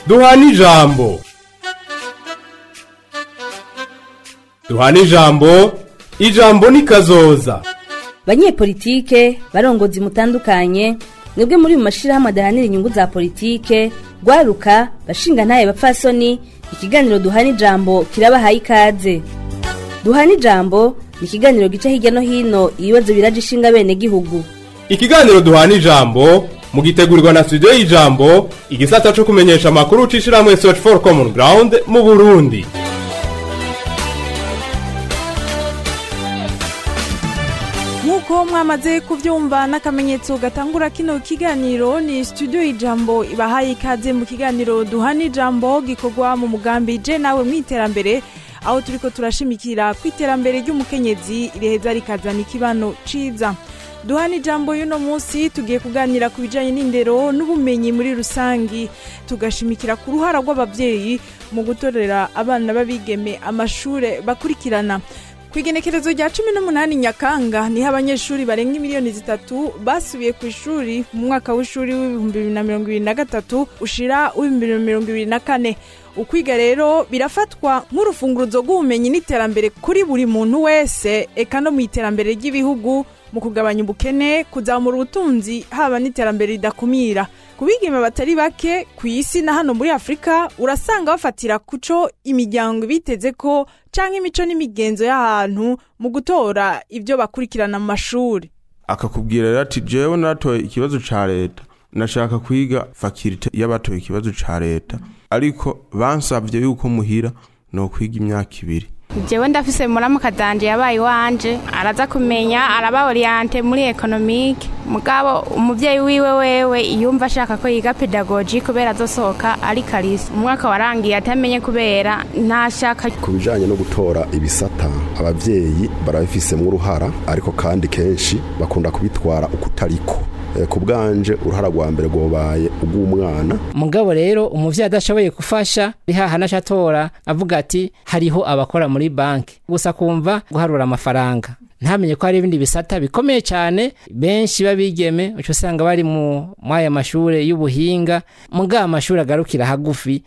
duhana ijambo. Duhana ijambo, ijambo ni kazoza. Banyepolitike, barongozi mutandukanye, mwebwe muri mu mashirahamwe adahanira inyungu za politike, gwaruka, bashinga ntaye bapfasoni, ikiganiro duhana ijambo kirabahaye ikaze. Duhana ijambo ni ikiganiro gica hirya no hino ibibazo biraje ishinga bene gihugu. Ikiganiro duhana ijambo mugitegurirwa na studio y'ijambo, igisata cyo kumenyesha amakuru ucishiramwe Search for Common Ground mu Burundi. Nkuko mwamaze kuvyumva n'akamenyetso gatangura kino kiganiro, ni studio y'ijambo ibahaye ikaze mu kiganiro duhana ijambo gikorwa mu mugambi je nawe mwiterambere, aho turiko turashimikira kwiterambere ry'umukenyezi ireheza rikazana ikibano ciza. Duhana ijambo y'uno munsi tugiye kuganira ku bijanye n'indero n'ubumenyi muri rusangi, tugashimikira ku ruhara rw'abavyeyi mu gutorera abana babigeme amashure bakurikirana. Kwigenekerezo rya 18 Nyakanga niho abanyeshuri barenga miliyoni 3 basubiye ku ishuri mu mwaka w'ishuri w'2023 ushira w'2024. Ukwiga rero birafatwa nk'urufunguruzo rw'ubumenyi n'iterambere kuri buri muntu wese, eka no mu iterambere ry'ibihugu, mu kugabanya ubukene, kuzamura ubutunzi, haba n'iterambere ridakumira. Kubigeme batari bake ku isi na hano muri Afrika urasanga bafatira kuco imiryango biteze ko canke imico n'imigenzo y'ahantu mu gutora ivyo bakurikirana mu mashuri. Akakubwira ati jewe natoye ikibazo ca leta, nashaka kwiga faculty y'abatoye ikibazo ca leta, ariko bansavye yuko muhira no kwiga imyaka 2. Jewe ndafise muramuka danje yabaye wanje, araza kumenya, araba oriente muri economique, mugabo umuvyeyi wiwe wewe yumva ashaka ko yiga pedagogy kubera azosohoka ari karisi. Umwaka warangiye atamenye kubera ntashaka. Kubijanye no gutora ibisata, abavyeyi barabifisemo uruhara, ariko kandi kenshi bakunda kubitwara ukutariko. Kubganje uruhara rwa mbere gobaye ugumwana. Mugabo rero umuvyeyi adashoboye gufasha rihaha nashatora avuga ati hariho abakora muri banki, gusa kumva guharura amafaranga, ntamenye ko hari ibindi bisata bikomeye cyane benshi babigeme uco usanga bari mu aya mashure y'ubuhinga, mugabo amashuri agarukira hagufi.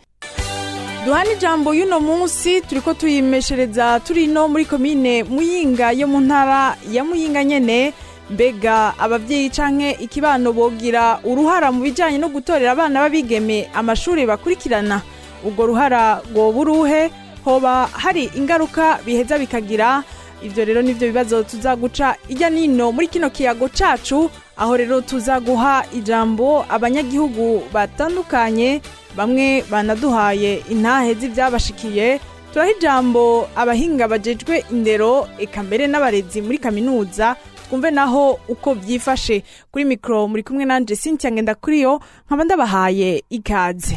Duhana ijambo y'uno munsi turiko tuyimeshereza turi no muri komine Muyinga yo mu ntara ya Muyinga nyene. Mbega abavyeyi canke ikibano bogira uruhara mu bijanye no gutorera abana babigeme amashuri bakurikirana? Ubwo ruhara goburuhe, hoba hari ingaruka biheza bikagira? Ivyo rero nivyo bibazo tuzaguca ijya nino muri kino kiyago cacu, aho rero tuzaguha ijambo abanyagihugu batandukanye, bamwe banaduhaye intahe z'ivyabashikiye. Turaha ijambo abahinga bajejwe indero, eka mbere n'abarezi muri kaminuza, twumve naho uko byifashe. Kuri mikro muri kumwe nanje Cynthia Ngendakuriyo, nkaba ndabahaye ikaze.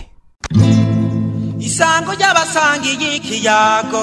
Isango ry'abasangiye ikiyago,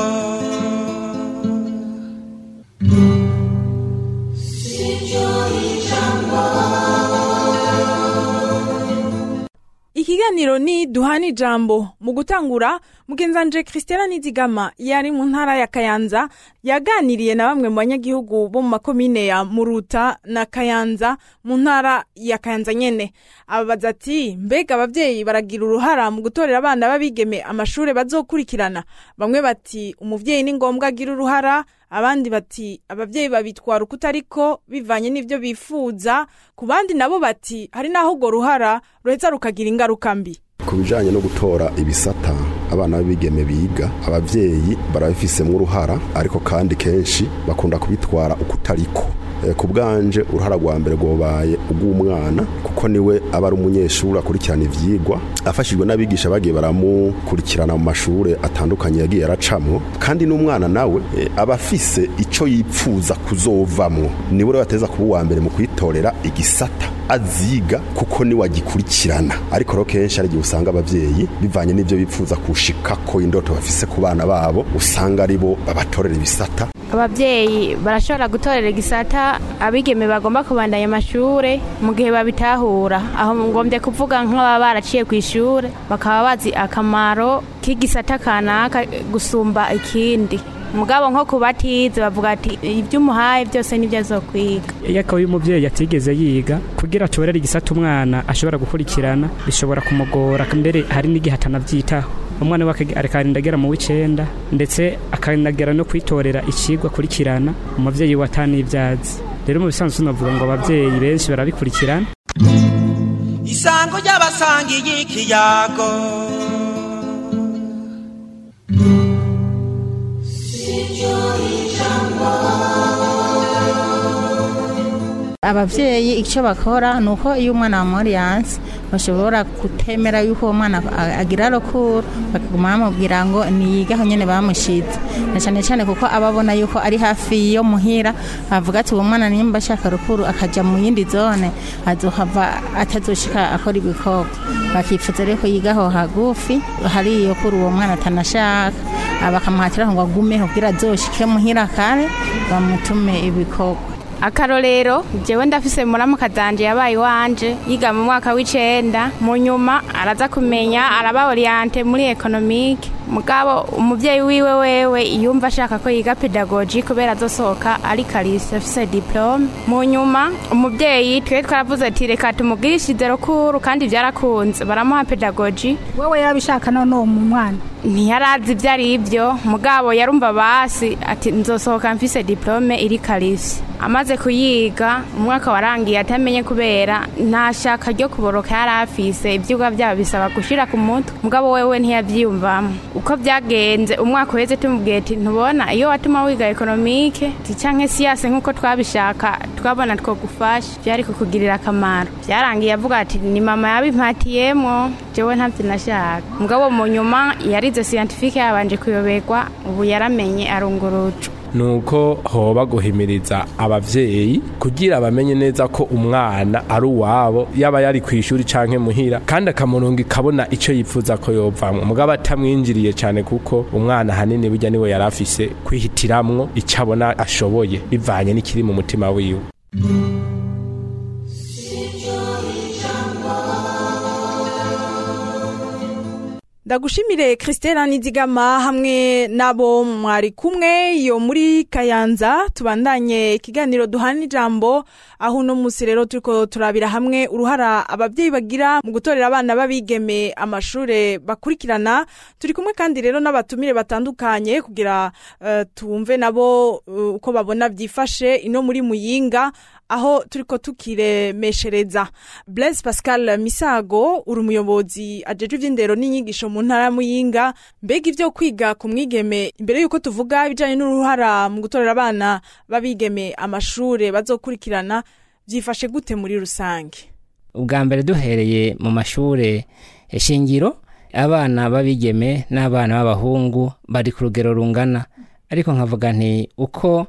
Ikiganiro ni duhana ijambo. Mu gutangura mugenzanje Christiana Nizigama yari mu ntara ya Kayanza yaganiriye na bamwe mu banyagihugu bo mu makomine ya Muruta na Kayanza mu ntara ya Kayanza nyene. Ababaza ati mbega abavyeyi baragira uruhara mu gutorera abana babigeme amashure bazokurikirana? Bamwe bati umuvyeyi ni ngombwa agira uruhara, abandi bati abavyeyi babitwara ukutariko bivanye n'ivyo bifuza, ku bandi nabo bati hari naho go ruhara ruheza rukagira ingaruka mbi. Kubijanye no gutora ibisata abana babigeme biga, abavyeyi barabifisemo uruhara, ariko kandi kenshi bakunda kubitwara ukutariko. Kubganje uruhara rwa mbere gobaye ugumwana, kuko niwe aba ari umunyeshuri akurikirana ivyigwa, afashijwe n'abigisha bagiye baramukurikirana mu mashure atandukanye yagiye aracamwo, kandi n'umwana nawe abafise ico yipfuza kuzovamwo, niwe rero bateza kuba uwa mbere mu kwitorera igisata aziga, kuko ni wagikurikirana. Ariko rero kenshi ari usanga abavyeyi bivanye n'ivyo bipfuza kushika ko indoto bafise ku bana babo, usanga ari bo babatorera ibisata. Abavyeyi barashobora gutorera igisata abigeme bagomba kubandanya amashure mu gihe babitahura. Aho ngombye kuvuga nk'aba baraciye ku ishure bakaba bazi akamaro k'igisata kanaka gusumba ikindi. mugabo nko kubatize bavuga ati ibyo umuhaye byose nibyo azokwiga. Iyo akaba uyu muvyeyi atigeze yiga kugira atorere igisata umwana ashobora gukurikirana bishobora kumugora, mbere hari n'igihe atanavyitaho. Umwana wake arikandagera mu w'icenda ndetse akandagera no kwitorera ikigwa kurikirana umuvyeyi watani ibyazi. Rero mu bisanzwe navuga ngo abavyeyi benshi barabikurikirana. Isango ry'abasangiye ikiyago abavyeyi icyo bakora nuko iyo umwana wa Moriance bashobora kutemera yuko umwana agira rokuru bakaguma bamubwira ngo niyiga aho nyene bamushitse, na cyane cyane kuko ababona yuko ari hafi yo muhira bavuga ati uwo mwana nimba ashaka rokuru akaja mu yindi zone azohava atazoshika akora ibikorwa, bakifuza rero ko yigaho hagufi hari iyo kuri uwo mwana atanashaka bakamuhatira ngo agumeho kugira azoshike muhira kare bamutume ibikorwa. Akarorero jewe ndafise muramuka danje yabaye wanje yiga mu mwaka w'icenda, mu nyuma araza kumenya araba oriente muri economique, mugabo umuvyeyi wiwe wewe yumva ashaka ko yiga pedagogy kubera azosohoka ari kalise afise diplome. Mu nyuma umuvyeyi twe twaravuze ati reka tumugirishije rokuru kandi byarakunze baramuha pedagogy. Wewe yarabishaka none mu mwana ntiyarazi ibyo ari ibyo, mugabo yarumva basi ati nzosohoka mfise diplome iri kalisi. Amaze kuyiga umwaka warangiye atamenye kubera ntashaka ryo kuboroka yarafise ibyuga byabo bisaba gushira ku mutwe, mugabo wewe ntiyavyiyumvamo. Uko byagenze umwaka uheze tumubwiye ati ntubona iyo watuma wiga economique canke siyanse nkuko twabishaka twabona two gufasha byari kukugirira akamaro. Byarangiye avuga ati ni mama yabimpatiyemo jewe ntavyo nashaka, mugabo mu nyuma yarize scientifique yabanje kuyoberwa ubu yaramenye arungurucu. Nuko hoba guhimiriza abavyeyi kugira bamenye neza ko umwana ari uwabo yaba yari kwishuri canke muhira, kandi akamuronga ikabona ico yipfuza ko yovamwe, mugabo atamwinjiriye cyane kuko umwana hanini burya niwe yarafise kwihitiramwo icabona ashoboye bivanye n'ikiri mu mutima wiwe. Ndagushimire Christelle Nizigama hamwe nabo mwari kumwe yo muri Kayanza. Tubandanye ikiganiro duhana ijambo aho no musi rero turiko turabira hamwe uruhara abavyeyi bagira mu gutorera abana babigeme amashure bakurikirana. Turi kumwe kandi rero n'abatumire batandukanye kugira tumve nabo uko babona byifashe ino muri Muyinga aho turiko tukiremeshereza. Blaise Pascal Misago uri umuyobozi ajeje ivy'indero n'inyigisho mu ntara Muyinga, mbega ivyo kwiga ku mwigeme imbere yuko tuvuga ibijanye n'uruhara mu gutorera abana babigeme amashure bazokurikirana byifashe gute muri rusange? Ubwa mbere duhereye mu mashure shingiro abana babigeme n'abana b'abahungu bari ku rugero rungana, ariko nkavuga nti uko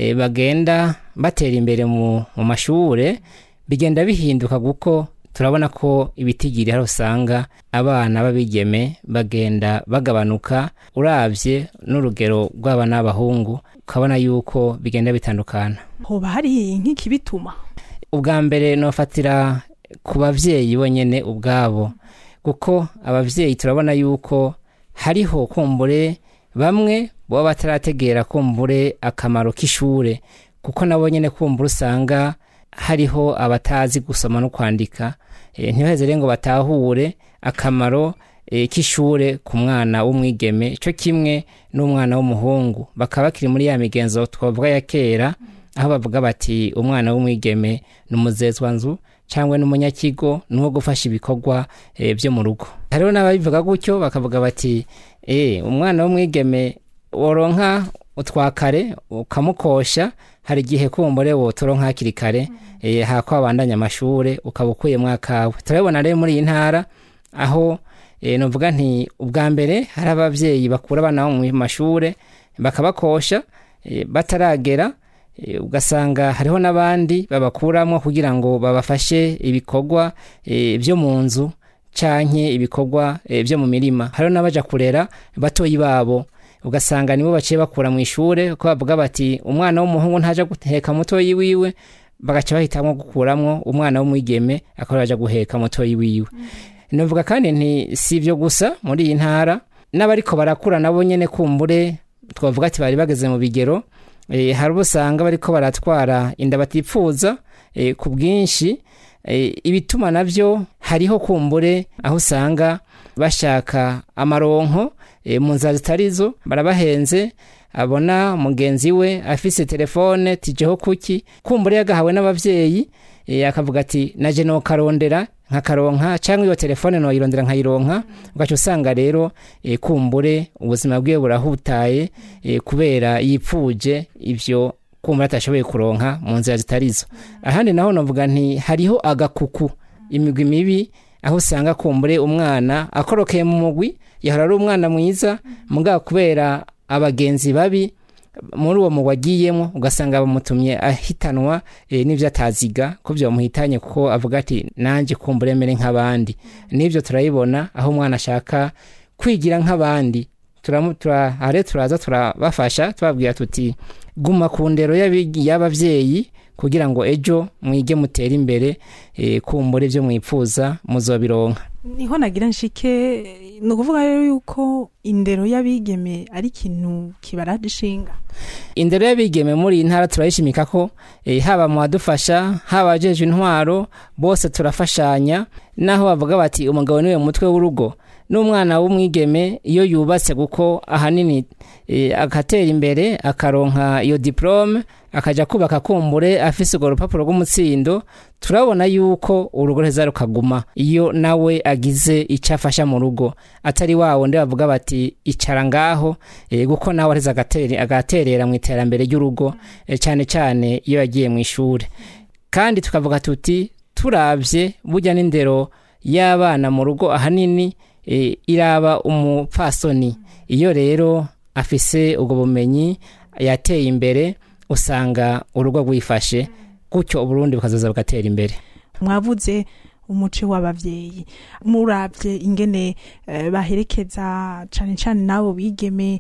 bagenda batera imbere mu mashure bigenda bihinduka kuko turabona ko ibitigiri hari usanga abana babigeme bagenda bagabanuka uravye n'urugero rw'abana b'abahungu ukabona yuko bigenda bitandukana. Hoba hari nk'ikibituma? Ubwa mbere nofatira ku bavyeyi bonyene ubwabo, kuko abavyeyi turabona yuko hariho kumbure bamwe bo batarategera kumbure akamaro k'ishure, kuko nabo nyene kumbura usanga hariho abatazi gusoma no kwandika, ntibaheze rero ngo batahure akamaro k'ishure ku mwana w'umwigeme cyo kimwe n'umwana w'umuhungu. Bakaba bakiri muri ya migenzo twavuga ya kera aho bavuga bati umwana w'umwigeme n'umuzezwa nzu cyangwa n'umunyakigo nuwo gufasha ibikorwa byo mu rugo. Hariho n'ababivuga gutyo bakavuga bati umwana w'umwigeme woronka utwakare ukamukosha, hari gihe kumbure wo turonka hakiri kare hako abandanya amashure ukabukuye mwakawe. Turabona rero muri intara aho novuga nti ubwa mbere hari abavyeyi bakura abana mu mashure bakabakosha bataragera, ugasanga hariho n'abandi babakuramo kugira ngo babafashe ibikorwa byo mu nzu canke ibikorwa byo mu mirima. Hariho n'abaja kurera batoyi babo, ugasanga nibo baciye bakura mu ishure ko bavuga bati umwana w'umuhungu ntaje guheka mutoyi wiwe, bagaca bahitamwo gukuramwo umwana w'umwigeme akaraja guheka mutoyi wiwe. Novuga kandi nti sivyo gusa muri iyi ntara n'abariko barakura nabo nyene kumbure twavuga ati bari bageze mu bigero hari ubusanga bariko baratwara inda batipfuza ku bwinshi ibituma navyo hariho kumbure aho usanga bashaka amaronko mu nzira zitarizo barabahenze abona mugenzi we afise telefone tijeho kuki kumbure yagahawe n'abavyeyi akavuga ati naje no karondera nkakaronka cyangwa iyo telefone no yirondera nkayironka ugaca usanga rero kumbure ubuzima bwe burahutaye kubera yipfuje ivyo kumbura atashoboye kuronka mu nzira zitarizo ahandi naho novuga nti hariho agakuku imigwi mibi aho usanga kumbure umwana akorokeye mu mugwi yahora ari umwana mwiza mugabo kubera abagenzi babi muri uwo mugwi agiyemo ugasanga bamutumye ahitanwa n'ivyo ataziga ko byo muhitanye kuko avuga ati nanje kumbure mere nk'abandi n'ivyo turayibona aho umwana ashaka kwigira nk'abandi turaza turabafasha tubabwira tuti guma ku ndero y'abavyeyi kugira ngo ejo mwige mutera imbere kumbure byo mwipfuza muzobironka niho nagira nshike no kuvuga rero yuko indero y'abigeme ari ikintu kibaradishinga indero y'abigeme muri intara turayishimika ko haba mu badufasha haba ajeje intwaro bose turafashanya naho bavuga bati umugabo niwe mutwe w'urugo n'umwana w'umwigeme iyo yubatse guko ahanini agatera imbere akaronka iyo diplome akaja kubaka kumbure afise urwo rupapuro rw'umutsindo turabona yuko urugo reza rukaguma iyo nawe agize icyo afasha mu rugo atari wawo ndi bavuga bati icara ngaho guko nawe areza agaterera mu iterambere ry'urugo cyane cyane iyo yagiye mu ishure kandi tukavuga tuti turavye burya n'indero y'abana mu rugo ahanini iraba umupfasoni iyo rero afise ubwo bumenyi yateye imbere usanga urugo rwifashe gutyo Burundi bukazoza bugatera imbere mwavuze umuco w'abavyeyi muravye ingene baherekeza cane cane nabo bigeme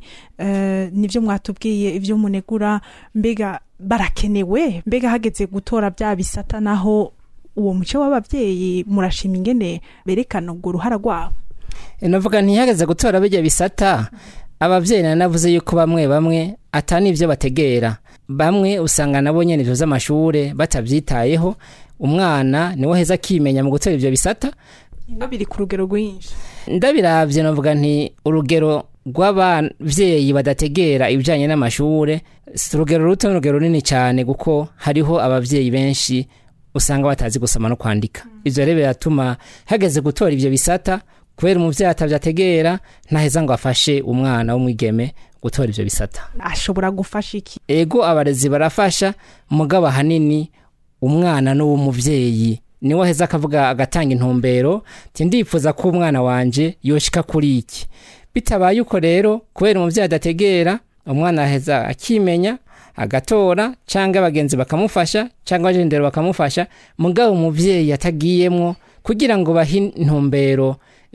nivyo mwatubwiye ivyo munegura mbega barakenewe mbega hageze gutora bya bisata naho uwo muco w'abavyeyi murashima ingene berekana urwo ruhara rwabo navuga ntihageze gutora bijya bisata abavyeyi nanavuze yuko bamwe atani ivyo bategera bamwe usanga nabo nyene ivyo z'amashure batavyitayeho umwana niwe heza kimenya mu gutora ivyo bisata biri ku rugero rwinshi ndabiravye navuga nti urugero rw'abavyeyi badategera ibijanye n'amashure urugero ruto n'urugero runini cyane kuko hariho abavyeyi benshi usanga batazi gusoma no kwandika ivyo rero biratuma hageze gutora ivyo bisata kubera umuvyeyi atavyategera ntaheza ngo afashe umwana w'umwigeme gutora ivyo bisata ashobora gufasha iki ego abarezi barafasha mugabo hanini umwana n'uw'umuvyeyi niwe heza akavuga agatanga intumbero ati ndipfuza ko umwana wanje yoshika kuri iki bitabaye uko rero kubera umuvyeyi adategera umwana heza akimenya agatora cyangwa abagenzi bakamufasha cyangwa agendero bakamufasha mugabo umuvyeyi atagiyemwo kugira ngo bahe intumbero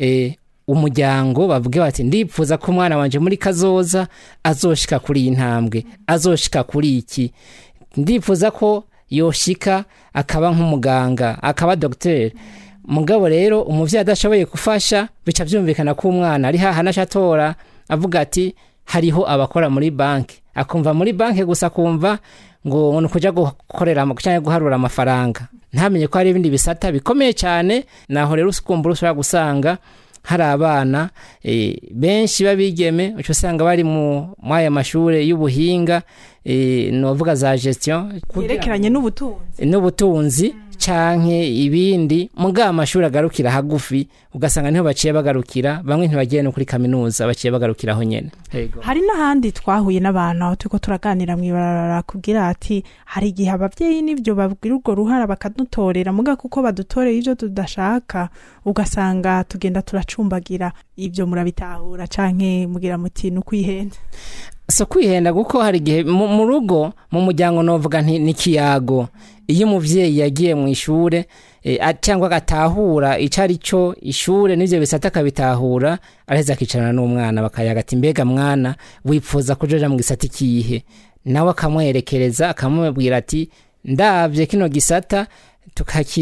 umuryango bavuge bati ndipfuza ko umwana wanje muri kazoza azoshika kuri iyi ntambwe azoshika kuri iki ndipfuza ko yoshika akaba nk'umuganga akaba docteur mugabo rero umuvyeyi adashoboye gufasha bica byumvikana ko umwana ari haha nashatora avuga ati hariho abakora muri banki akumva muri banki gusa kumva ngo nukuja gukorera cyangwa guharura amafaranga ntamenye ko hari ibindi bisata bikomeye cyane naho rero usukumbura ushobora gusanga hari abana benshi babigeme uco usanga bari mu aya mashure y'ubuhinga novuga za gestion yerekeranye n'ubutunzi canke ibindi muga amashuri agarukira hagufi ugasanga niho baciye bagarukira bamwe ntibagiye no kuri kaminuza baciye bagarukiraho nyene hari n'ahandi twahuye n'abantu aho turiko turaganira mwibarara kugira ati hari igihe abavyeyi nivyo babwira urwo ruhara bakadutorera muga kuko badutoreye ivyo tudashaka ugasanga tugenda turacumbagira ivyo murabitahura canke mugira muti n'ukwihenda so kwihenda guko hari igihe mu rugo mu muryango novuga nti nikiyago iyo umuvyeyi yagiye mu ishure cyangwa gatahura icari cyo ishure n'ivyo bisata kabitahura areza akicarana n'umwana bakayaga ati mbega mwana wipfuza kujoja mu gisata kihe nawe akamwerekereza akamubwira ati ndavye kino gisata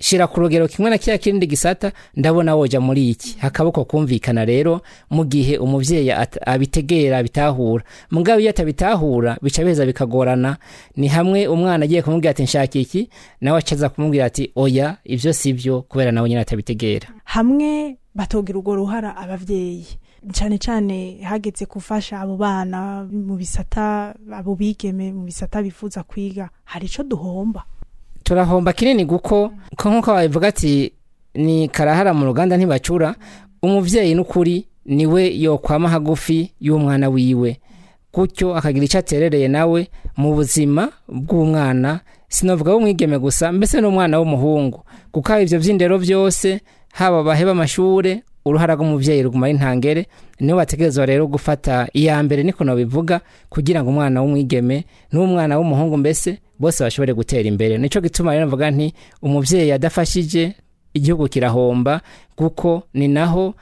shira ku rugero kimwe na kiya kindi gisata ndabona woja muri iki hakaboko kumvikana rero mu gihe umuvyeyi abitegera bitahura mugabo iyo atabitahura bica beza bikagorana ni hamwe umwana agiye kumubwira ati nshaka iki nawe acaza kumubwira ati oya ivyo sivyo kubera nawe nyine atabitegera hamwe batogira urwo ruhara abavyeyi cyane cyane hageze gufasha abo bana mu bisata abo bigeme mu bisata bifuza kwiga hari ico duhomba turahomba kinini guko nkuko bavuga ati ni karahara mu ruganda ntibacura umuvyeyi n'ukuri niwe yokwama hagufi y'umwana wiwe gutyo akagira icyo aterereye nawe mu buzima bw'umwana sinovuga w'umwigeme gusa mbese n'umwana w'umuhungu kuko ivyo vy'indero byose haba baheba amashure uruhara rw'umuvyeyi ruguma intangere niwe bategerezwa rero gufata iya mbere niko no bivuga kugira ngo umwana w'umwigeme n'umwana w'umuhungu mbese bose bashobore gutera imbere nico gituma rero mvuga nti umuvyeyi adafashije igihugu kirahomba kuko ni naho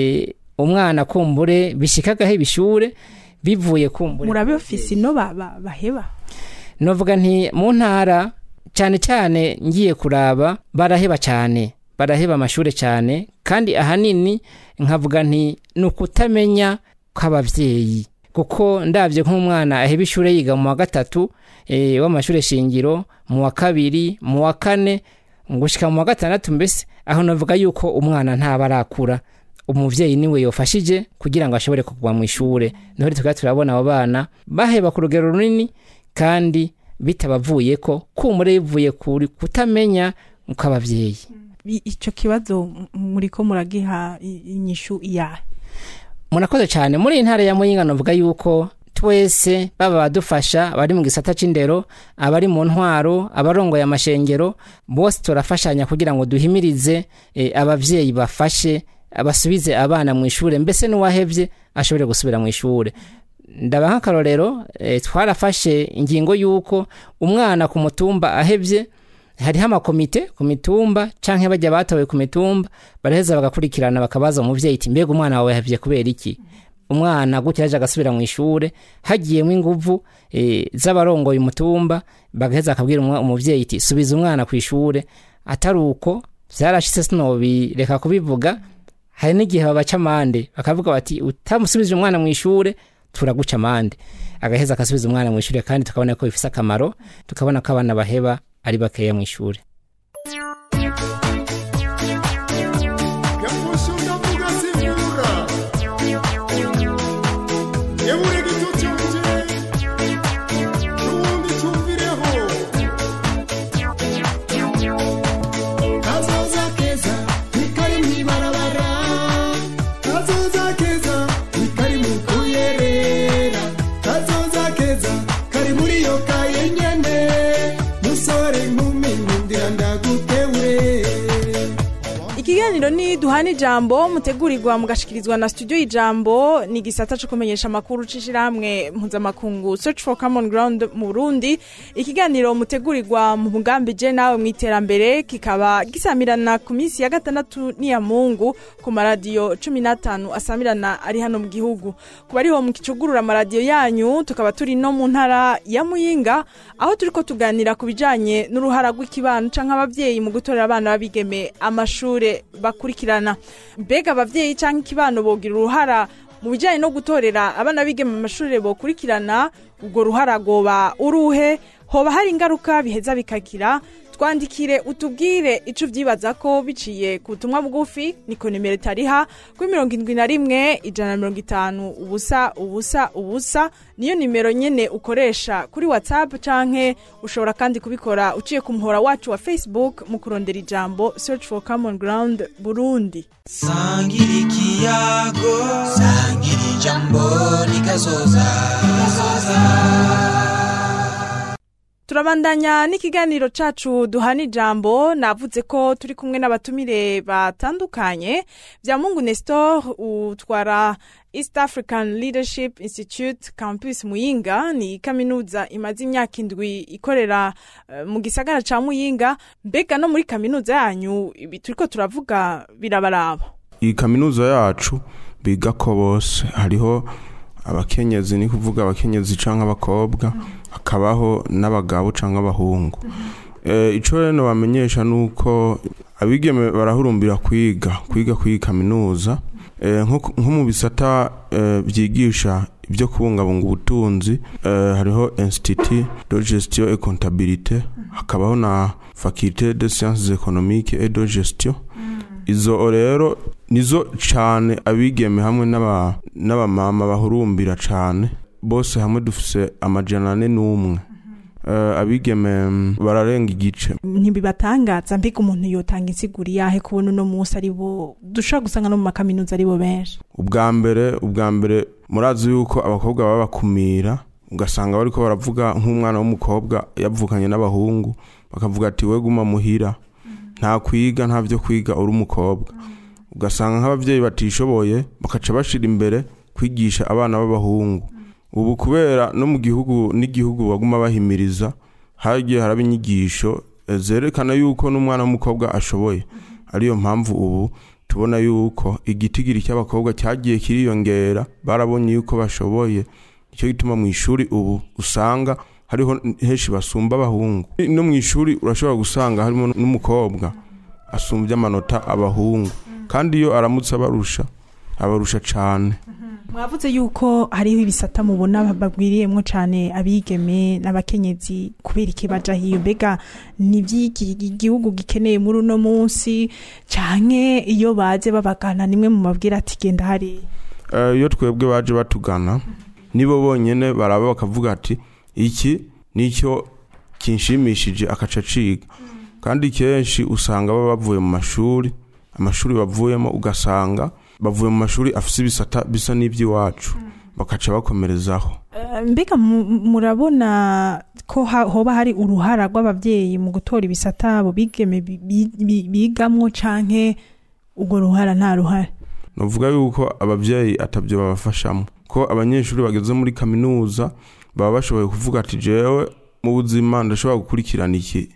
umwana kumbure bishikaga ibishure bivuye kumbure murabe ofisi no baheba novuga nti mu ntara cyane cyane ngiye kuraba baraheba cyane baraheba amashure cyane kandi ahanini nkavuga nti nukutamenya kw'abavyeyi kuko ndavye nk'umwana aheba ishure yiga mu wa gatatu w'amashure shingiro mu wa kabiri mu wa kane ngushika mu wa gatandatu mbese aho navuga yuko umwana ntaba arakura umuvyeyi niwe yofashije kugira ngo ashobore kugwa mu ishure niho turabona abo bana baheba ku rugero runini kandi bitabavuye ko kumure bivuye kuri kutamenya kw'abavyeyi ico kibazo muriko muragiha inyishu iyahe murakoze cyane muri intara ya Muyinga navuga yuko twese baba badufasha bari mu gisata c'indero abari mu ntwaro abarongoye amashengero bose turafashanya kugira ngo duhimirize abavyeyi bafashe abasubize abana mu ishure mbese n'uwahevye ashobore gusubira mu ishure ndabaha akarorero twarafashe ingingo yuko umwana ku mutumba ahevye hariho amakomite ku mitumba canke bajya batawe ku mitumba baraheza bagakurikirana bakabaza umuvyeyi iti mbega umwana wawe yahevye kubera iki umwana gutya yaje agasubira mu ishure hagiyemo inguvu z'abarongoye umutumba bagaheza akabwira umuvyeyi iti subiza umwana ku ishure ataruko vyarashitse sinobireka kubivuga hari n'igihe babaca amande bakavuga bati utamusubije umwana mu ishure turaguca amande agaheza akasubiza umwana mu ishure kandi tukabona ko bifise akamaro tukabona ko abana baheba ari bakeya mu ishure Ikiganiro ni duhana ijambo mutegurirwa mugashikirizwa na studio y'ijambo ni gisata cyo kumenyesha makuru cishiramwe mpuzamakungu Search for Common Ground mu Burundi. Ikiganiro mutegurirwa mu mugambi je nawe mwiterambere kikaba gisamirana ku minsi ya gatandatu ni ya Mungu ku maradiyo 15 asamirana ari hano mu gihugu. Kubariho mu kicugurura maradiyo yanyu tukaba turi no mu ntara ya Muyinga aho turiko tuganira ku bijanye n'uruhara rw'ikibano canke abavyeyi mu gutorera abana babigeme amashure bakurikirana. Mbega abavyeyi canke ikibano bogira uruhara mu bijanye no gutorera abana bigeme mu mashure bokurikirana ubwo ruhara goba uruhe hoba hari ingaruka biheza bikagira twandikire utubwire ico vyibaza ko biciye ku butumwa bugufi niko nimero tariha kuri 71 150 ubusa ubusa ubusa niyo nimero nyene ukoresha kuri WhatsApp canke ushobora kandi kubikora uciye ku muhora wacu wa Facebook mu kurondera ijambo Search for Common Ground Burundi. Sangiri kiyago sangiri jambo nikazoza Turabandanya n'ikiganiro cacu duhana ijambo navuze ko turi kumwe n'abatumire batandukanye vya Mungu Nestor utwara East African Leadership Institute Campus Muyinga ni kaminuza imaze imyaka 7 ikorera mu gisagara ca Muyinga mbega no muri kaminuza yanyu ibi turiko turavuga birabaraba. Iyi kaminuza yacu biga ko bose hariho abakenyezi ni kuvuga abakenyezi canke abakobwa hakabaho n'abagabo canke abahungu ico rero bamenyesha nuko abigeme barahurumbira kwiga kuri kaminuza nko mu bisata byigisha ibyo kubungabunga ubutunzi hariho Institut de Gestion et Comptabilité hakabaho na Faculté de Sciences Économiques et de Gestion izo rero nizo cane abigeme hamwe n'abamama bahurumbira cane bose hamwe dufise amajana 4 abigeme bararenga igice. Ntibibatangaza mbega umuntu yotanga insiguri yahe kubona no munsi ari bo dushaka gusanga no mu makaminuza ari bo benshi. Ubwa mbere murazi yuko abakobwa babakumira ugasanga bariko baravuga nk'umwana w'umukobwa yavukanye n'abahungu bakavuga ati we guma muhira nta kwiga nta byo kwiga uri umukobwa ugasanga nk'abavyeyi batishoboye bakaca bashira imbere kwigisha abana b'abahungu. Ubu kubera no mu gihugu n'igihugu baguma bahimiriza hagiye haraba inyigisho zerekana yuko n'umwana w'umukobwa ashoboye ariyo mpamvu ubu tubona yuko igitigiri cy'abakobwa cyagiye kiriyongera barabonye yuko bashoboye icyo gituma mu ishuri ubu usanga hariho henshi basumba abahungu no mu ishuri urashobora gusanga harimo n'umukobwa asumbye amanota abahungu kandi iyo aramutse abarusha cyane. Mwavuze yuko hariho ibisata mubona bagwiriyemwo cyane abigeme n'abakenyezi kubera ikibaja hiyo mbega nivyiki igihugu gikeneye muri uno munsi canke iyo baje babagana nimwe mu mabwira ati genda hari iyo twebwe baje batugana nibo bonyene baraba bakavuga ati iki nicyo kinshimishije akaca ciga kandi kenshi usanga baba bavuye mu amashuri bavuyemo ugasanga bavuye mu mashuri afise ibisata bisa n'iby'iwacu bakaca bakomerezaho. Mbega murabona ko hoba hari uruhara rw'abavyeyi mu gutora ibisata abo bigeme bigamwo canke ubwo ruhara nta ruhara? Novuga yuko abavyeyi atabyo babafashamo ko abanyeshuri bageze muri kaminuza baba bashoboye kuvuga ati jewe mu buzima ndashobora gukurikirana iki.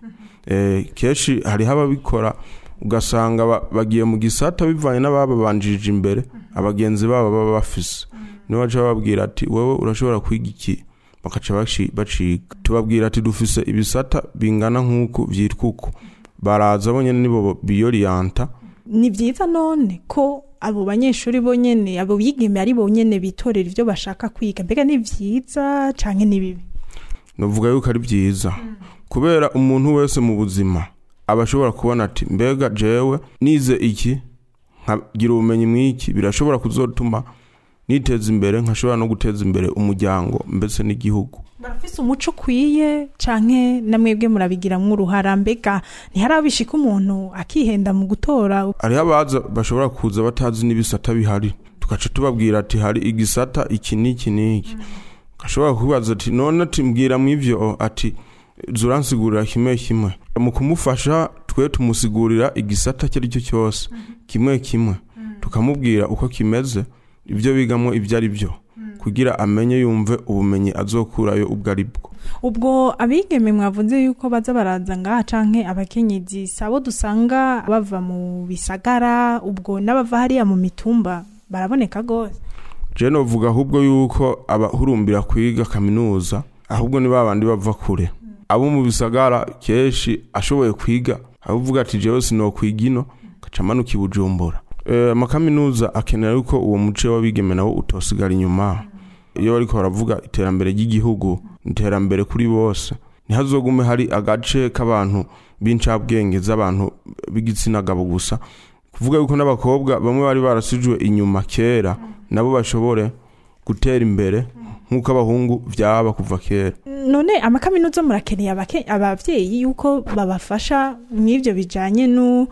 Keshi hari haba bikora ugasanga bagiye mu gisata bivanye n'ababanjije imbere abagenzi babo baba bafise niba baje bababwira ati wewe urashobora kwiga iki bakaca baciga tubabwira ati dufise ibisata bingana nk'uko vyitwa uko baraza bonyene nibo biyorienta. Ni vyiza none ko abo banyeshuri bonyene abo bigeme ari bonyene bitorera ivyo bashaka kwiga mbega ni vyiza canke ni bibi? Novuga yuko ari vyiza kubera umuntu wese mu buzima abashobora kubona ati mbega jewe nize iki nkagira ubumenyi mwiki birashobora kuzotuma niteza imbere nkashobora no guteza imbere umuryango mbese n'igihugu. Barafise umuco kwiye canke namwebwe murabigiramwo uruhara mbega ntiharabishika umuntu akihenda mu gutora? Ari abaza bashobora kuza batazi n'ibisata bihari tukaca tubabwira ati hari igisata iki niki gashobora kubaza ati none ati mbwira mw'ivyo ati zuransigurira kimwe mu kumufasha twe tumusigurira igisata cyo aricyo cyose kimwe tukamubwira uko kimeze ibyo bigamo ibyo ari byo kugira amenye yumve ubumenyi azokurayo ubwo ari bwo. Ubwo abigeme mwavuze yuko baza baraza ngaha canke abakenyezi sabo dusanga bava mu bisagara ubwo n'abava hariya mu mitumba baraboneka gose? Je novuga ahubwo yuko abahurumbira kwiga kaminuza ahubwo ni babandi bava kure abo mu bisagara keshi ashoboye kwiga avuga ati jewe sino kwigino kacamanuka ibujumbura. Amakaminuza akenera yuko uwo muce w'abigeme nawo utosigara inyuma iyo bariko baravuga iterambere ry'igihugu iterambere kuri bose ntihazogume hari agace k'abantu b'incabwenge z'abantu b'igitsina gabo gusa kuvuga yuko n'abakobwa bamwe bari barasijwe inyuma kera nabo bashobore gutera imbere nk'uko abahungu vyaba kuva kera. None amakaminuza murakeneye abavyeyi yuko babafasha mw'ivyo bijanye no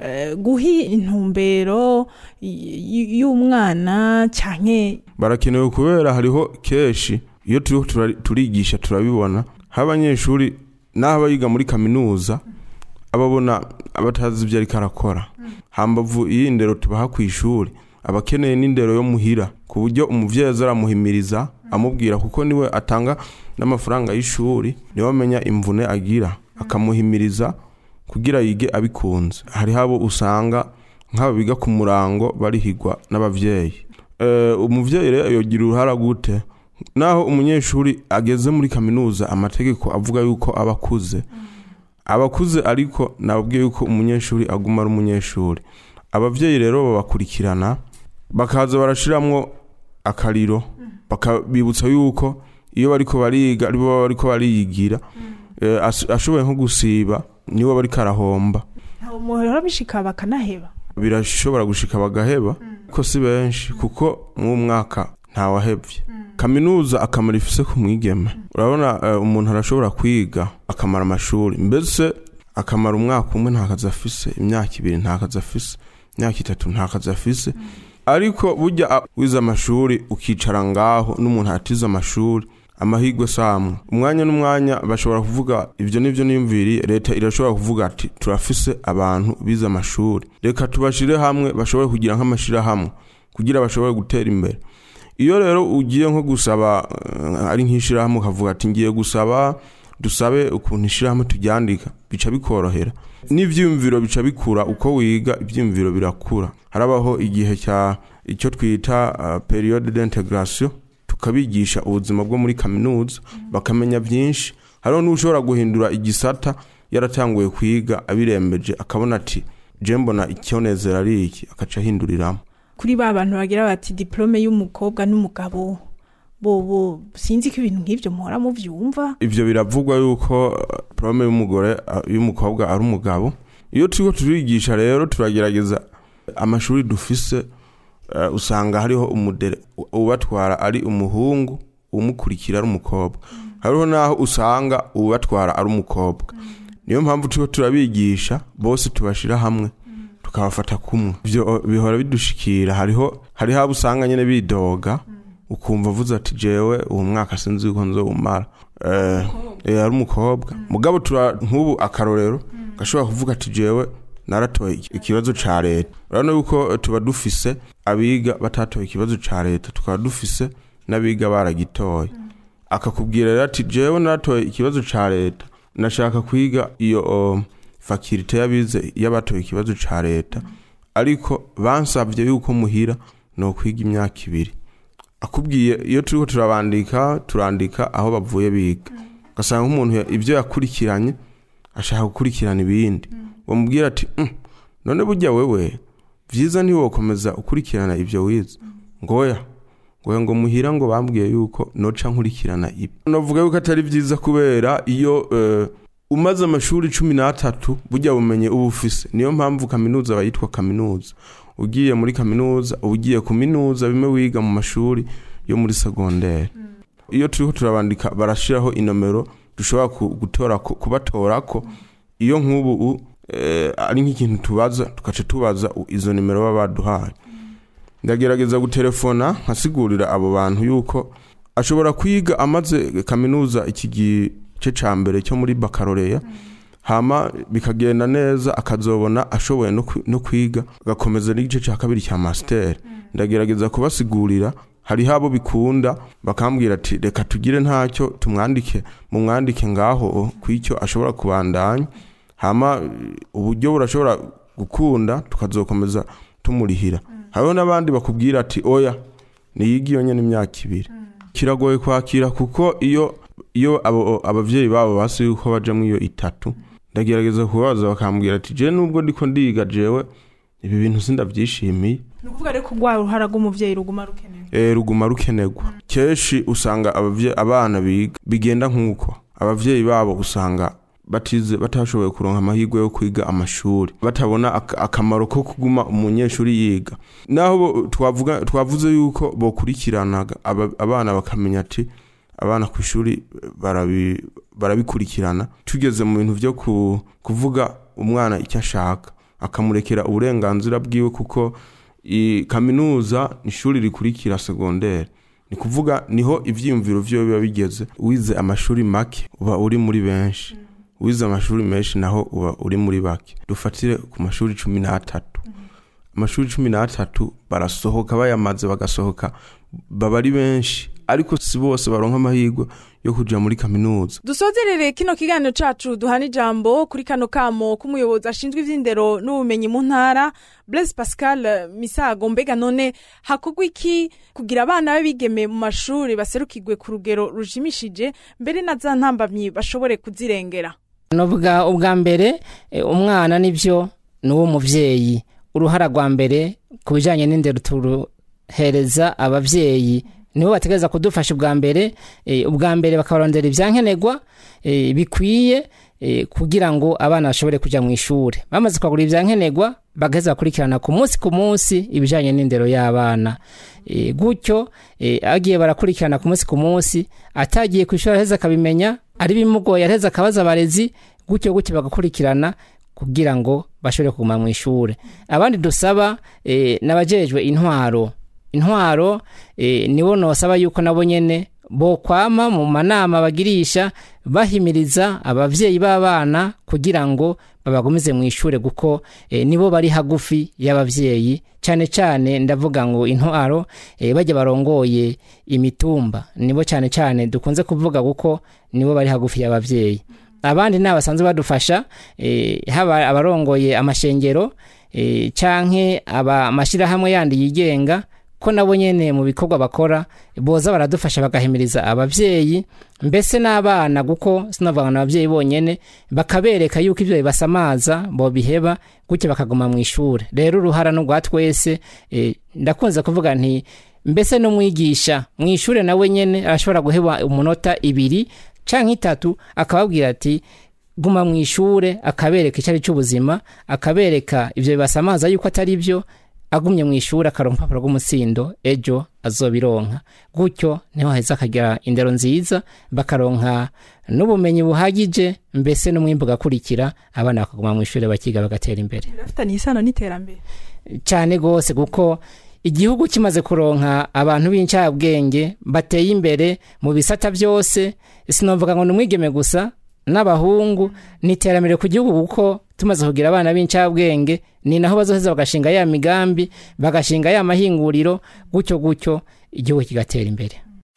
guhi intumbero y'umwana canke barakenewe kubera hariho keshi iyo turigisha turabibona abanyeshuri naho yiga muri kaminuza ababona abatazi ibyo ari karakora hambavu y'indero tubaha ku ishuri abakeneye n'indero yo muhira ku buryo umuvyeyi azaramuhimiriza amubwira kuko niwe atanga n'amafaranga y'ishuri niwe amenya imvune agira akamuhimiriza kugira yige abikunze. Hari habo usanga nk'abo biga ku murango barihigwa n'abavyeyi. Umuvyeyi rero yogira uruhara gute naho umunyeshuri ageze muri kaminuza amategeko avuga yuko abakuze abakuze ariko nababwiye yuko umunyeshuri aguma ari umunyeshuri. Abavyeyi rero babakurikirana bakaza barashiramwo akariro bakabibutsa yuko iyo bariko bariga aribo bariko bariyigira ashoboye nko gusiba niwe bariko arahomba. Muhora bishika bakanaheba. Birashobora gushika bagaheba ko si benshi kuko mu mwaka ntawahevye. Kaminuza akamara ifise ku mwigeme. Urabona umuntu arashobora kwiga akamara amashuri mbese akamara umwaka umwe ntakaza afise, imyaka 2 ntakaza afise, imyaka 3 ntakaza afise. Ariko burya wiza amashuri ukicara ngaho n'umuntu atiza amashuri amahigwe samwe umwanya n'umwanya bashobora kuvuga ivyo nivyo niyumviri leta irashobora kuvuga ati turafise abantu biza amashuri reka tubashire hamwe bashobore kugira nk'amashira hamwe kugira bashobore gutera imbere. Iyo rero ugiye nko gusaba ari nk'ishira hamwe ukavuga ati ngiye gusaba dusabe ukuntu ishira hamwe turyandika bica bikorohera n'ivyumviro bica bikura uko wiga ivyumviro birakura. Harabaho igihe cya icyo twita periode d'intégration tukabigisha ubuzima bwo muri kaminuza bakamenya byinshi. Hariho n'ushobora guhindura igisata yaratanguye kwiga abirembeje akabona ati je mbona icyonezera ari iki akaca hinduriramo. Kuri ba bantu bagira bati diplome y'umukobwa n'umugabo bobo sinzi ko ibintu nk'ivyo muhora mu vyumva. Ivyo biravugwa yuko diplome y'umugore y'umukobwa ari umugabo. Iyo turiko turigisha rero turagerageza amashuri dufise usanga hariho umudere ubatwara ari umuhungu umukurikira ari umukobwa. Hariho naho usanga ubatwara ari umukobwa. Niyo mpamvu tuko turabigisha bose tubashira hamwe tukabafata kumwe. Ivyo bihora bidushikira hariho abo usanga nyene bidoga ukumva vuza ati jewe uwo mwaka sinzi uko nzowumara ari umukobwa. Mugabo nk'ubu akarorero gashobora kuvuga ati jewe naratoye ikibazo ca leta. Urabona yuko tuba dufise abiga batatoye ikibazo ca leta tukaba dufise nabiga baragitoye. Akakubwira rero ati jewe naratoye ikibazo ca leta nashaka kwiga iyo faculty yabize y'abatoye ikibazo ca leta ariko bansavye yuko muhira no kwiga imyaka 2. Akubwiye iyo turiko turandika aho bavuye biga gasanga umuntu ivyo yakurikiranye ashaka gukurikirana ibindi bamubwira ati none burya wewe vyiza nti wokomeza ukurikirana ivyo wize ngoya ngo muhira ngo bambwiye yuko noca nkurikirana ibi. Novuga yuko atari vyiza kubera iyo umaze amashuri 13 burya bumenye ubufise. Niyo mpamvu kaminuza bayitwa kaminuza. Ugiye muri kaminuza ugiye kuminuza bimwe wiga mu mashuri yo muri secondaire. Iyo turiko turabandika barashiraho inomero dushobora gutora kubatorako iyo nk'ubu ari nk'ikintu tubaza tukaca tubaza izo nimero baba baduhaye. Ndagerageza gutelefona nkasigurira abo bantu yuko ashobora kwiga amaze kaminuza iki gice ca mbere cyo muri baccalaureat hama bikagenda neza akazobona ashoboye no kwiga agakomeza n'igice ca kabiri cya master. Ndagerageza kubasigurira hari habo bikunda bakambwira ati reka tugire ntacyo tumwandike ngaho kwicyo ashobora kubandanya hama uburyo burashobora gukunda tukazokomeza tumurihira. Hariho n'abandi bakubwira ati oya niyigiye nyene imyaka 2. Kiragoye kwakira kuko iyo abavyeyi babo basi yuko baje mu iyo 3 ndagerageza kubaza bakambwira ati je nubwo ndiko ndiga jewe ibi bintu sindavyishimiye. Nukuvuga reko gwa ruharaga umuvyeyi ruguma rukenerwa. Ruguma rukenerwa. Keshi usanga abana bigenda nkuko abavyeyi babo usanga batashoboye kuronka amahirwe yo kwiga amashuri batabona akamaro ko kuguma umunyeshuri yiga. Naho twavuze yuko bokurikiranaga abana bakamenya ati abana ku ishuri barabikurikirana. Tugeze mu bintu byo kuvuga umwana icyo ashaka akamurekera uburenganzira bwiwe kuko kaminuza ishuri rikurikira secondaire. Ni kuvuga niho ivyiyumviro vyo biba bigeze. Wize amashuri make uba uri muri benshi. Wize amashuri menshi naho uba uri muri bake. Dufatire ku mashuri 13. Amashuri 13 barasohoka bayamaze bagasohoka baba ari benshi ariko si bose baronka amahirwe yo kuja muri kaminuza. Dusozerere kino kiganiro cacu duhana ijambo kuri kano kamo k'umuyobozi ashinzwe ivy'indero n'ubumenyi mu ntara Blaise Pascal Misago. Mbega none hakogwa iki kugira abana babigeme mu mashuri baserukirwe ku rugero rushimishije mbere na za ntambamyi bashobore kuzirengera? novuga ubwa mbere umwana nivyo nuwo muvyeyi uruhara rwa mbere kubijanye n'indero turuhereza abavyeyi nibo bategeza kudufasha ubwa mbere bakabarondera ivyankenerwa bikwiye kugira ngo abana bashobore kuja mu ishure bamaze kwagura ivyankenerwa bagaheza bakurikirana ku munsi ibijanye n'indero y'abana gutyo agiye barakurikirana ku munsi atagiye kwishura heza akabimenya ari bimugoye areza akabaza abarezi gutyo bagakurikirana kugira ngo bashobore kuguma mu ishure abandi dusaba nabajejwe intwaro nibo nosaba yuko nabo nyene bo kwama mu manama bagirisha bahimiriza abavyeyi b'abana kugira ngo babagumize mu ishure guko nibo bari hagufi y'abavyeyi cyane ndavuga ngo intwaro bajya barongoye imitumba nibo cyane dukunze kuvuga guko nibo bari hagufi y'abavyeyi abandi nabasanzwe badufasha haba abarongoye amashengero canke amashira hamwe yandi yigenga ko nabo nyene mu bikorwa bakora boza baradufasha bagahimiriza abavyeyi mbese n'abana guko sinavuga n'abavyeyi bonyene bakabereka yuko ivyo bibasamaza bo biheba gutyo bakaguma mu ishure rero uruhara no gwatwese ndakunze kuvuga nti mbese no mwigisha mu ishure nawe nyene arashobora guheba umunota 2 canke 3 akababwira ati guma mu ishure akabereka icari cy'ubuzima akabereka ivyo bibasamaza yuko atari byo agumye mu ishuri akaronka papuro rw'umutsindo ejo azobironka gutyo niho heza akagira indero nziza bakaronka n'ubumenyi buhagije mbese n'umwimbu gakurikira abana bakaguma mu ishuri bakiga bagatera imbere birafitanye isano n'iterambere cyane gose kuko igihugu kimaze kuronka abantu b'incabwenge bateye imbere mu bisata byose sinovuga ngo numwigeme gusa n'abahungu n'iterambere ku gihugu kuko tumaze kugira abana b'incabwenge ni naho bazoheza bagashinga ya migambi bagashinga ya mahinguriro gutyo igihugu kigatera imbere.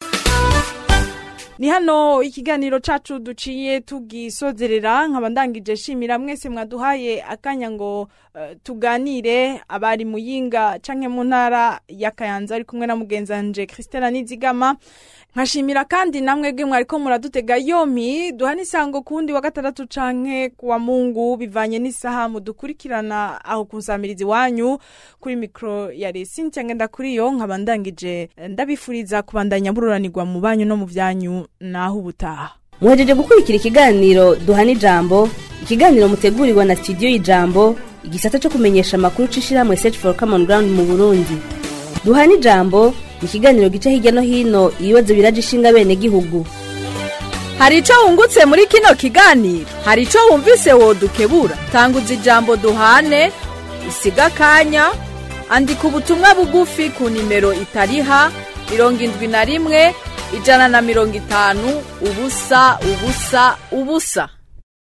Ni hano ikiganiro cacu duciye tugisozerera nkabandangije shimira mwese mwaduhaye akanya ngo tuganire abari muyinga canke mu ntara ya Kayanza ari kumwe na mugenzanje Christela Nizigama nkashimira kandi namwe gwe mwariko muradutega yompi duhana isango kundi wa gatandatu canke kuwa Mungu bivanye n'isaha mudukurikirana aho kunsamirizi wanyu kuri micro ya Cynthia ngenda kuri yo nkabandangije ndabifuriza kubandanya bururanirwa mu banyu no mu vyanyu naho ubutaha. Muhejeje gukurikira ikiganiro duhana ijambo, ikiganiro mutegurirwa na studio y'ijambo, igisata cyo kumenyesha makuru cishirahamwe Search for Common Ground mu Burundi. Duhana ijambo, ikiganiro gice hirya no hino ibibazo biraje ishinga bene gihugu. Hari ico wungutse muri kino kiganiro? Hari ico wumvise wodukebura? Tanguza ijambo duhane, usiga kanya, andika ubutumwa bugufi ku nimero itariha 71 150 ubusa.